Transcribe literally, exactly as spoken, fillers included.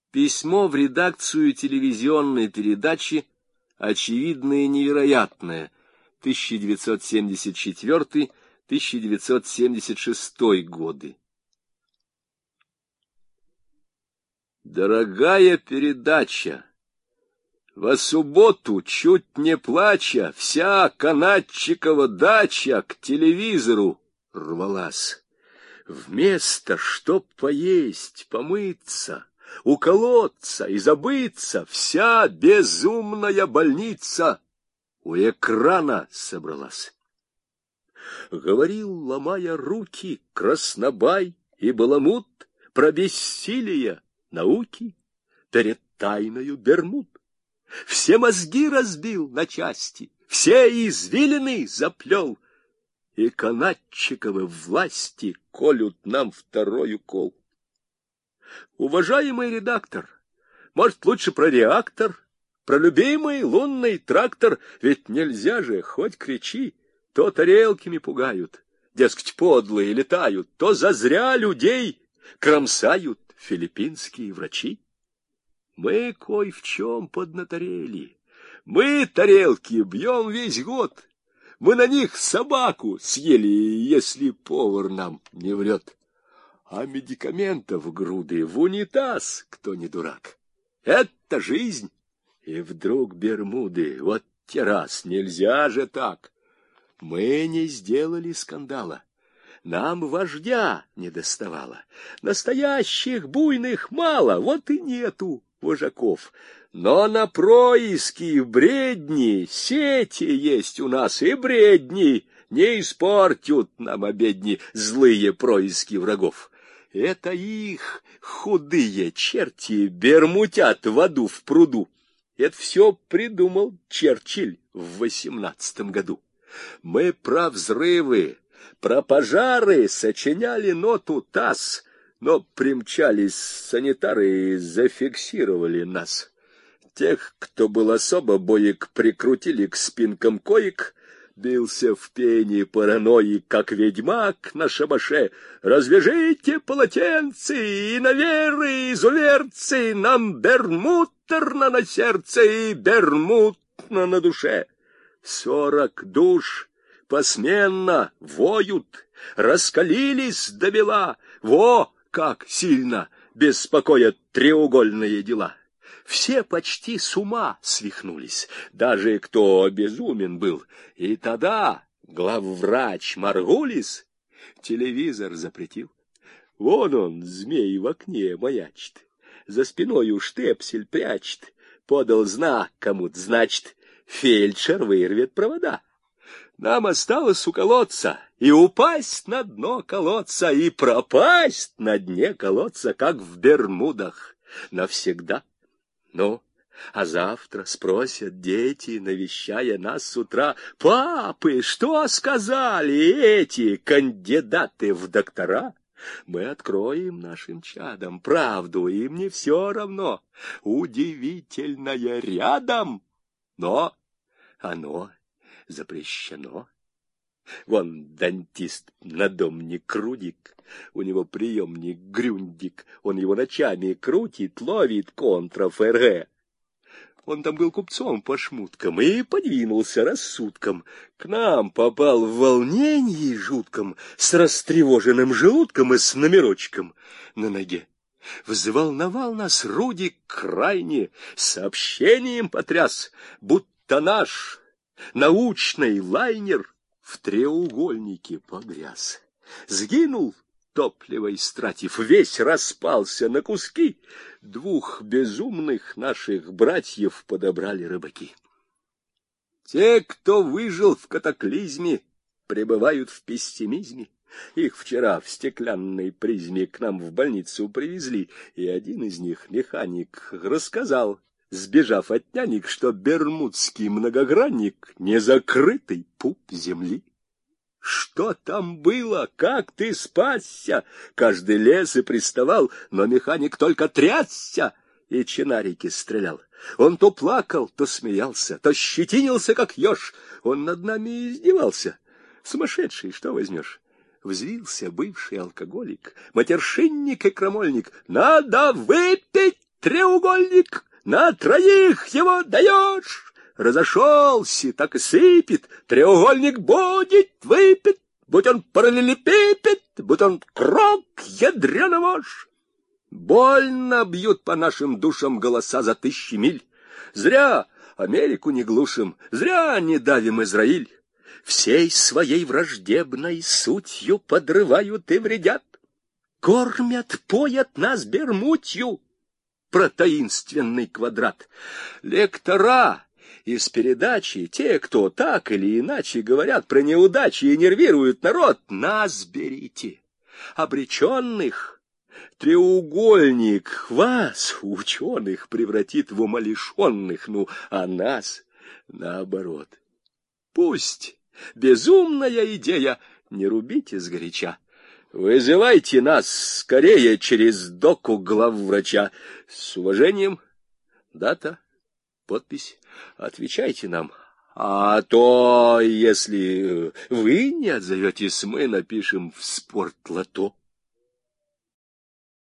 Письмо в редакцию телевизионной передачи «Очевидное и невероятное», тысяча девятьсот семьдесят четвёртый — тысяча девятьсот семьдесят шестой годы. Дорогая передача, во субботу, чуть не плача, вся канатчикова дача к телевизору рвалась. Вместо, чтоб поесть, помыться, уколоться и забыться, вся безумная больница у экрана собралась. Говорил, ломая руки, Краснобай и Баламут про бессилие науки перед тайною Бермуд. Все мозги разбил на части, все извилины заплел, и канатчиковы власти колют нам второй укол. Уважаемый редактор, может, лучше про реактор, про любимый лунный трактор, ведь нельзя же, хоть кричи, то тарелками пугают, дескать, подлые летают, то зазря людей кромсают филиппинские врачи. Мы кой в чем поднаторели, мы тарелки бьем весь год, мы на них собаку съели, если повар нам не врет. А медикаментов груды в унитаз, кто не дурак. Это жизнь. И вдруг Бермуды, вот те раз, нельзя же так. Мы не сделали скандала. Нам вождя не доставало. Настоящих буйных мало, вот и нету вожаков. Но на происки бредни сети есть у нас, и бредни не испортят нам обедни злые происки врагов. Это их худые черти бермутят в аду в пруду. Это все придумал Черчилль в восемнадцатом году. Мы про взрывы, про пожары сочиняли ноту ТАСС, но примчались санитары и зафиксировали нас. Тех, кто был особо боек, прикрутили к спинкам коек, бился в пене паранойи, как ведьмак на шабаше. Развяжите полотенцы, и наверы, изуверцы, нам бермутерно на сердце и бермутно на душе. Сорок душ посменно воют, раскалились до бела. Во, как сильно беспокоят треугольные дела! Все почти с ума свихнулись, даже кто безумен был. И тогда главврач Маргулис телевизор запретил. Вон он, змей, в окне маячит, за спиною штепсель прячет. Подал знак кому-то, значит, фельдшер вырвет провода. Нам осталось уколоться и упасть на дно колодца, и пропасть на дне колодца, как в Бермудах, навсегда. Ну, а завтра спросят дети, навещая нас с утра: «Папы, что сказали эти кандидаты в доктора?» Мы откроем нашим чадам правду, им не все равно. Удивительное рядом, но оно запрещено. Вон дантист надомник Рудик, у него приемник Грюндик, он его ночами крутит, ловит контра-ФРГ. Он там был купцом по шмуткам и подвинулся рассудком. К нам попал в волнении жутком, с растревоженным желудком и с номерочком на ноге. Взволновал нас Рудик крайне, сообщением потряс, будто наш научный лайнер в треугольнике погряз. Сгинул, топливо истратив, весь распался на куски. Двух безумных наших братьев подобрали рыбаки. Те, кто выжил в катаклизме, пребывают в пессимизме. Их вчера в стеклянной призме к нам в больницу привезли, и один из них, механик, рассказал, сбежав от нянек, что бермудский многогранник — незакрытый пуп земли. Что там было? Как ты спасся? Каждый лез и приставал, но механик только трясся и чинарики стрелял. Он то плакал, то смеялся, то щетинился, как еж. Он над нами издевался. Сумасшедший, что возьмешь? Взвился бывший алкоголик, матершинник и крамольник. «Надо выпить треугольник, на троих его даешь. Разошелся, так и сыпет, треугольник будет, выпит, будь он параллелепипед, будь он крок, ядрёна вошь. Больно бьют по нашим душам голоса за тысячи миль. Зря Америку не глушим, зря не давим Израиль. Всей своей враждебной сутью подрывают и вредят. Кормят, поят нас бермутью. Про таинственный квадрат. Лектора из передачи, те, кто так или иначе говорят про неудачи и нервируют народ, нас берите, обреченных. Треугольник вас, ученых, превратит в умалишенных, ну, а нас наоборот. Пусть безумная идея, не рубите сгоряча. Вызывайте нас скорее через доку главврача. С уважением, дата, подпись. Отвечайте нам. А то, если вы не отзоветесь, мы напишем в спортлото.